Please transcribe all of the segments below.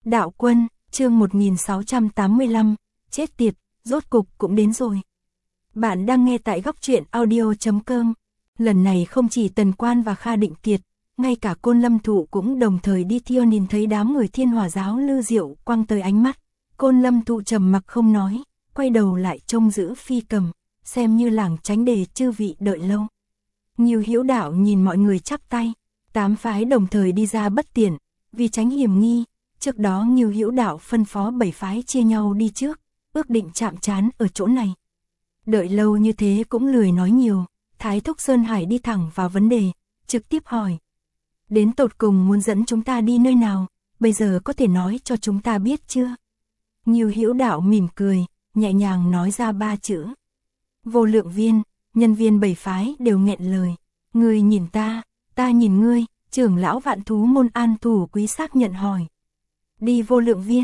Đạo quân, chương 1685, chết tiệt, rốt cục cũng đến rồi. Bạn đang nghe tại góc truyện audio.com. Lần này không chỉ Tần Quan và Kha Định Kiệt, ngay cả Côn Lâm Thụ cũng đồng thời đi theo nhìn thấy đám người Thiên Hỏa giáo Lư Diệu quăng tới ánh mắt. Côn Lâm Thụ trầm mặc không nói, quay đầu lại trông giữ Phi Cầm, xem như lảng tránh để chư vị đợi lâu. Nhiều Hữu Đạo nhìn mọi người chắp tay, 8 phái đồng thời đi ra bất tiện, vì tránh hiểm nghi. Trước đó Nhiều Hữu Đạo phân phó 7 phái chia nhau đi trước, ước định chạm trán ở chỗ này. Đợi lâu như thế cũng lười nói nhiều, Thái Thúc Sơn Hải đi thẳng vào vấn đề, trực tiếp hỏi. Đến tột cùng muốn dẫn chúng ta đi nơi nào, bây giờ có thể nói cho chúng ta biết chưa? Nhiều Hữu Đạo mỉm cười, nhẹ nhàng nói ra 3 chữ. Vô Lượng Viên. Nhân viên 7 phái đều nghẹn lời. Ngươi nhìn ta nhìn ngươi. Trưởng lão Vạn Thú môn An Thủ Quý xác nhận hỏi. Đi Vô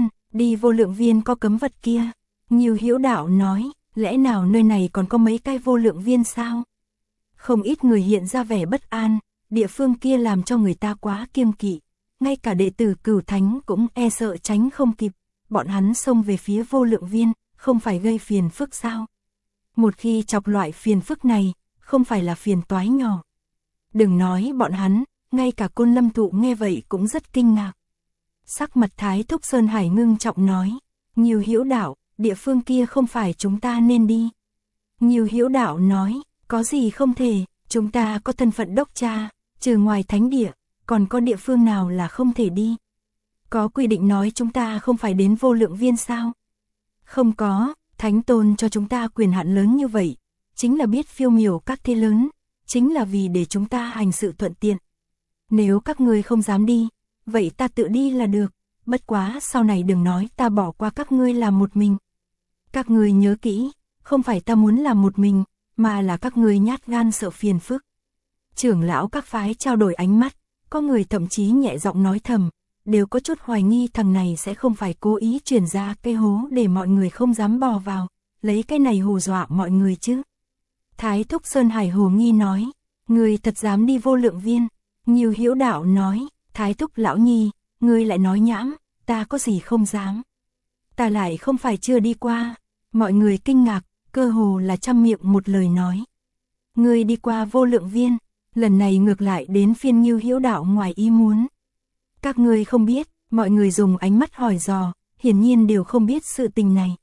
Lượng Viên có cấm vật kia. Nhiều Hữu Đạo nói, lẽ nào nơi này còn có mấy cái Vô Lượng Viên sao? Không ít người hiện ra vẻ bất an, địa phương kia làm cho người ta quá kiêng kỵ. Ngay cả đệ tử Cửu Thánh cũng e sợ tránh không kịp. Bọn hắn xông về phía Vô Lượng Viên, không phải gây phiền phức sao? Một khi chọc loại phiền phức này, không phải là phiền toái nhỏ. Đừng nói bọn hắn, ngay cả Côn Lâm Thụ nghe vậy cũng rất kinh ngạc. Sắc mặt Thái Thúc Sơn Hải ngưng trọng nói, Nhiều Hữu Đạo, địa phương kia không phải chúng ta nên đi. Nhiều Hữu Đạo nói, có gì không thể, chúng ta có thân phận đốc cha, trừ ngoài thánh địa, còn có địa phương nào là không thể đi. Có quy định nói chúng ta không phải đến Vô Lượng Viên sao? Không có. Thánh Tôn cho chúng ta quyền hạn lớn như vậy, chính là biết phiêu miểu các thế lớn, chính là vì để chúng ta hành sự thuận tiện. Nếu các ngươi không dám đi, vậy ta tự đi là được, bất quá sau này đừng nói ta bỏ qua các ngươi làm một mình. Các ngươi nhớ kỹ, không phải ta muốn làm một mình, mà là các ngươi nhát gan sợ phiền phức. Trưởng lão các phái trao đổi ánh mắt, có người thậm chí nhẹ giọng nói thầm, đều có chút hoài nghi thằng này sẽ không phải cố ý chuyển ra cái hố để mọi người không dám bò vào, lấy cái này hù dọa mọi người chứ. Thái Thúc Sơn Hải hồ nghi nói, ngươi thật dám đi Vô Lượng Viên. Nhiều Hữu Đạo nói, Thái Thúc lão nhi, ngươi lại nói nhảm, ta có gì không dám. Ta lại không phải chưa đi qua. Mọi người kinh ngạc, cơ hồ là trăm miệng một lời nói. Ngươi đi qua Vô Lượng Viên, lần này ngược lại đến phiên Nhiều Hữu Đạo ngoài ý muốn. Các ngươi không biết, mọi người dùng ánh mắt hỏi dò, hiển nhiên đều không biết sự tình này.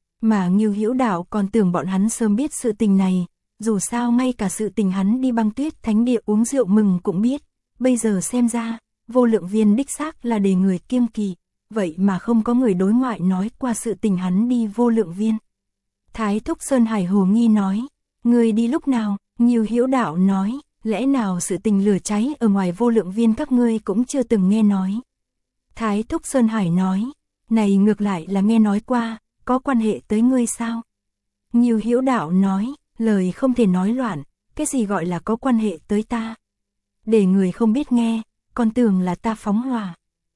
Mà Nhiều Hữu Đạo còn tưởng bọn hắn sớm biết sự tình này, dù sao ngay cả sự tình hắn đi Băng Tuyết Thánh Địa uống rượu mừng cũng biết. Bây giờ xem ra, Vô Lượng Viên đích xác là để người kiêng kỵ, vậy mà không có người đối ngoại nói qua sự tình hắn đi Vô Lượng Viên. Thái Thúc Sơn Hải hồ nghi nói, người đi lúc nào? Nhiều Hữu Đạo nói, lẽ nào sự tình lửa cháy ở ngoài Vô Lượng Viên các ngươi cũng chưa từng nghe nói. Thái Thúc Sơn Hải nói, này ngược lại là nghe nói qua, có quan hệ tới ngươi sao? Nhiều Hữu Đạo nói, lời không thể nói loạn, cái gì gọi là có quan hệ tới ta? Để người không biết nghe, còn tưởng là ta phóng hỏa.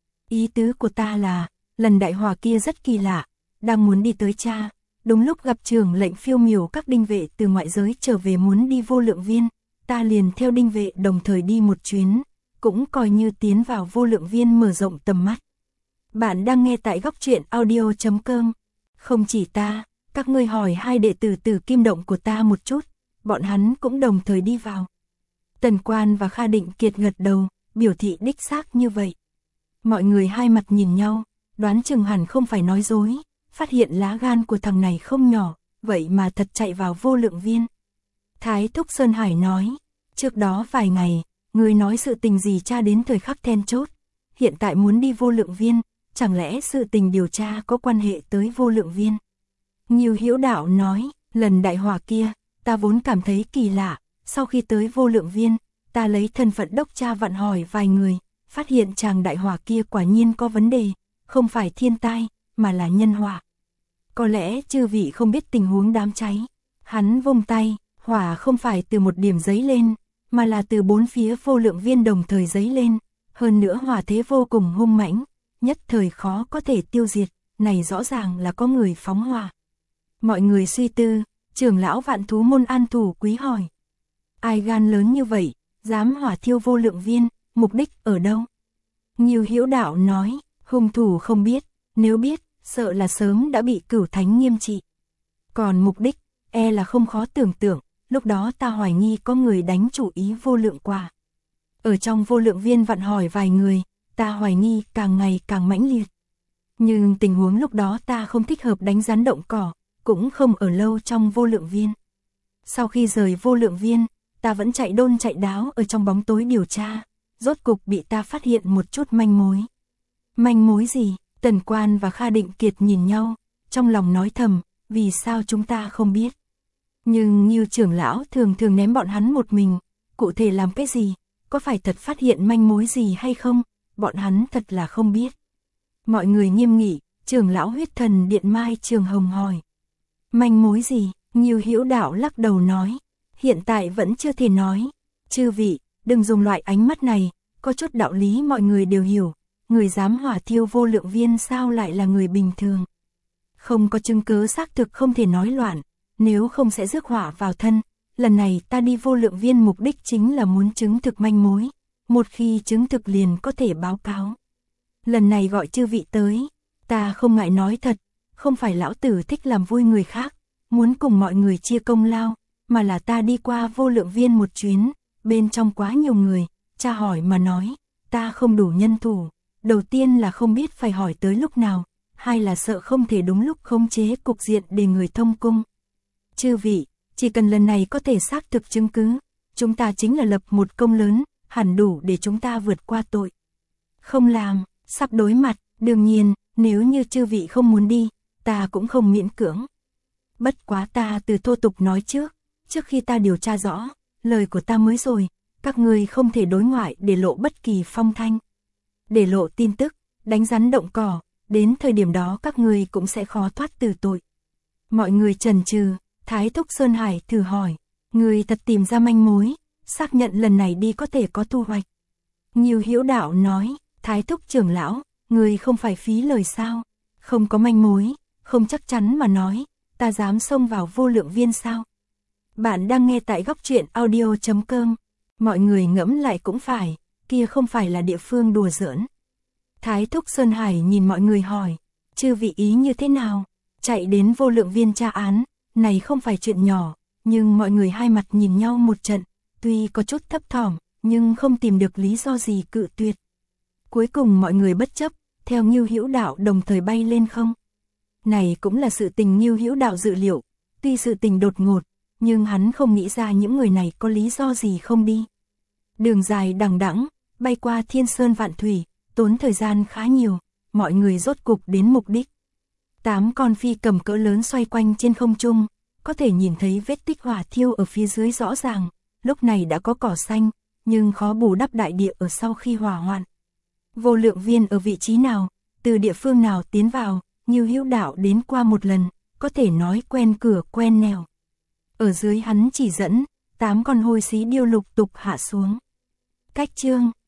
Ý tứ của ta là, lần đại hỏa kia rất kỳ lạ, đang muốn đi tới cha, đúng lúc gặp trưởng lệnh phiêu miểu các đinh vệ từ ngoại giới trở về muốn đi Vô Lượng Viên. Ta liền theo đinh vệ đồng thời đi một chuyến, cũng coi như tiến vào Vô Lượng Viên mở rộng tầm mắt. Bạn đang nghe tại góc truyện audio.com. Không chỉ ta, các ngươi hỏi 2 đệ tử Tử Kim Động của ta một chút, bọn hắn cũng đồng thời đi vào. Tần Quan và Kha Định Kiệt gật đầu, biểu thị đích xác như vậy. Mọi người hai mặt nhìn nhau, đoán chừng hẳn không phải nói dối, phát hiện lá gan của thằng này không nhỏ, vậy mà thật chạy vào Vô Lượng Viên. Thái Thúc Sơn Hải nói, trước đó vài ngày, ngươi nói sự tình gì tra đến thời khắc then chốt, hiện tại muốn đi Vô Lượng Viên, chẳng lẽ sự tình điều tra có quan hệ tới Vô Lượng Viên? Nhiều Hữu Đạo nói, lần đại hỏa kia, ta vốn cảm thấy kỳ lạ, sau khi tới Vô Lượng Viên, ta lấy thân phận đốc cha vặn hỏi vài người, phát hiện chàng đại hỏa kia quả nhiên có vấn đề, không phải thiên tai, mà là nhân họa. Có lẽ chư vị không biết tình huống đám cháy. Hắn vung tay, hỏa không phải từ một điểm giấy lên, mà là từ 4 phía Vô Lượng Viên đồng thời giấy lên, hơn nữa hỏa thế vô cùng hung mãnh, nhất thời khó có thể tiêu diệt, này rõ ràng là có người phóng hỏa. Mọi người suy tư, trưởng lão Vạn Thú môn An Thủ Quý hỏi, ai gan lớn như vậy, dám hỏa thiêu Vô Lượng Viên, mục đích ở đâu? Nhiều Hữu Đạo nói, Hung thủ không biết, nếu biết, sợ là sớm đã bị Cửu Thánh nghiêm trị. Còn mục đích, là không khó tưởng tượng, lúc đó ta hoài nghi có người đánh chủ ý Vô Lượng Quả. Ở trong Vô Lượng Viên vặn hỏi vài người, ta hoài nghi càng ngày càng mãnh liệt. Nhưng tình huống lúc đó ta không thích hợp đánh rắn động cỏ, cũng không ở lâu trong Vô Lượng Viên. Sau khi rời Vô Lượng Viên, ta vẫn chạy đôn chạy đáo ở trong bóng tối điều tra, rốt cục bị ta phát hiện một chút manh mối. Manh mối gì? Tần Quan và Kha Định Kiệt nhìn nhau, trong lòng nói thầm, vì sao chúng ta không biết. Nhưng Ngưu trưởng lão thường thường ném bọn hắn một mình, cụ thể làm cái gì, có phải thật phát hiện manh mối gì hay không, bọn hắn thật là không biết. Mọi người nghiêm nghị, trưởng lão Huyết Thần Điện Mai Trường Hồng hỏi. Manh mối gì? Ngưu Hữu Đạo lắc đầu nói, hiện tại vẫn chưa thể nói. Chư vị, đừng dùng loại ánh mắt này, có chút đạo lý mọi người đều hiểu, người dám hỏa thiêu Vô Lượng Viên sao lại là người bình thường. Không có chứng cứ xác thực không thể nói loạn, nếu không sẽ rước họa vào thân. Lần này ta đi Vô Lượng Viên mục đích chính là muốn chứng thực manh mối, một khi chứng thực liền có thể báo cáo. Lần này gọi chư vị tới, ta không ngại nói thật, không phải lão tử thích làm vui người khác, muốn cùng mọi người chia công lao, mà là ta đi qua Vô Lượng Viên một chuyến, bên trong quá nhiều người, tra hỏi mà nói, ta không đủ nhân thủ, đầu tiên là không biết phải hỏi tới lúc nào, hai là sợ không thể đúng lúc khống chế cục diện để người thông cung. Chư vị, chỉ cần lần này có thể xác thực chứng cứ, chúng ta chính là lập một công lớn, hẳn đủ để chúng ta vượt qua tội. Không làm, sắp đối mặt, đương nhiên, nếu như chư vị không muốn đi, ta cũng không miễn cưỡng. Bất quá ta từ thô tục nói trước khi ta điều tra rõ, lời của ta mới rồi, các người không thể đối ngoại để lộ bất kỳ phong thanh. Để lộ tin tức, đánh rắn động cỏ, đến thời điểm đó các người cũng sẽ khó thoát từ tội. Mọi người chần chừ, Thái Thúc Sơn Hải thử hỏi, người thật tìm ra manh mối, xác nhận lần này đi có thể có thu hoạch. Ngưu Hữu Đạo nói, Thái Thúc trưởng lão, người không phải phí lời sao, không có manh mối, không chắc chắn mà nói, ta dám xông vào Vô Lượng Viên sao. Bạn đang nghe tại Góc Truyện Audio.com, mọi người ngẫm lại cũng phải, kia không phải là địa phương đùa giỡn. Thái Thúc Sơn Hải nhìn mọi người hỏi, chư vị ý như thế nào, chạy đến Vô Lượng Viên tra án, này không phải chuyện nhỏ, nhưng mọi người hai mặt nhìn nhau một trận, tuy có chút thấp thỏm, nhưng không tìm được lý do gì cự tuyệt. Cuối cùng mọi người bất chấp, theo Ngưu Hữu Đạo đồng thời bay lên không. Này cũng là sự tình Ngưu Hữu Đạo dự liệu, tuy sự tình đột ngột, nhưng hắn không nghĩ ra những người này có lý do gì không đi. Đường dài đằng đẵng, bay qua thiên sơn vạn thủy, tốn thời gian khá nhiều, mọi người rốt cục đến mục đích. 8 con phi cầm cỡ lớn xoay quanh trên không trung, có thể nhìn thấy vết tích hỏa thiêu ở phía dưới rõ ràng, lúc này đã có cỏ xanh, nhưng khó bù đắp đại địa ở sau khi hỏa hoạn. Vô Lượng Viên ở vị trí nào, từ địa phương nào tiến vào, Ngưu Hữu Đạo đến qua một lần, có thể nói quen cửa quen nẻo. Ở dưới hắn chỉ dẫn, 8 con hôi xí điêu lục tục hạ xuống. Cách chương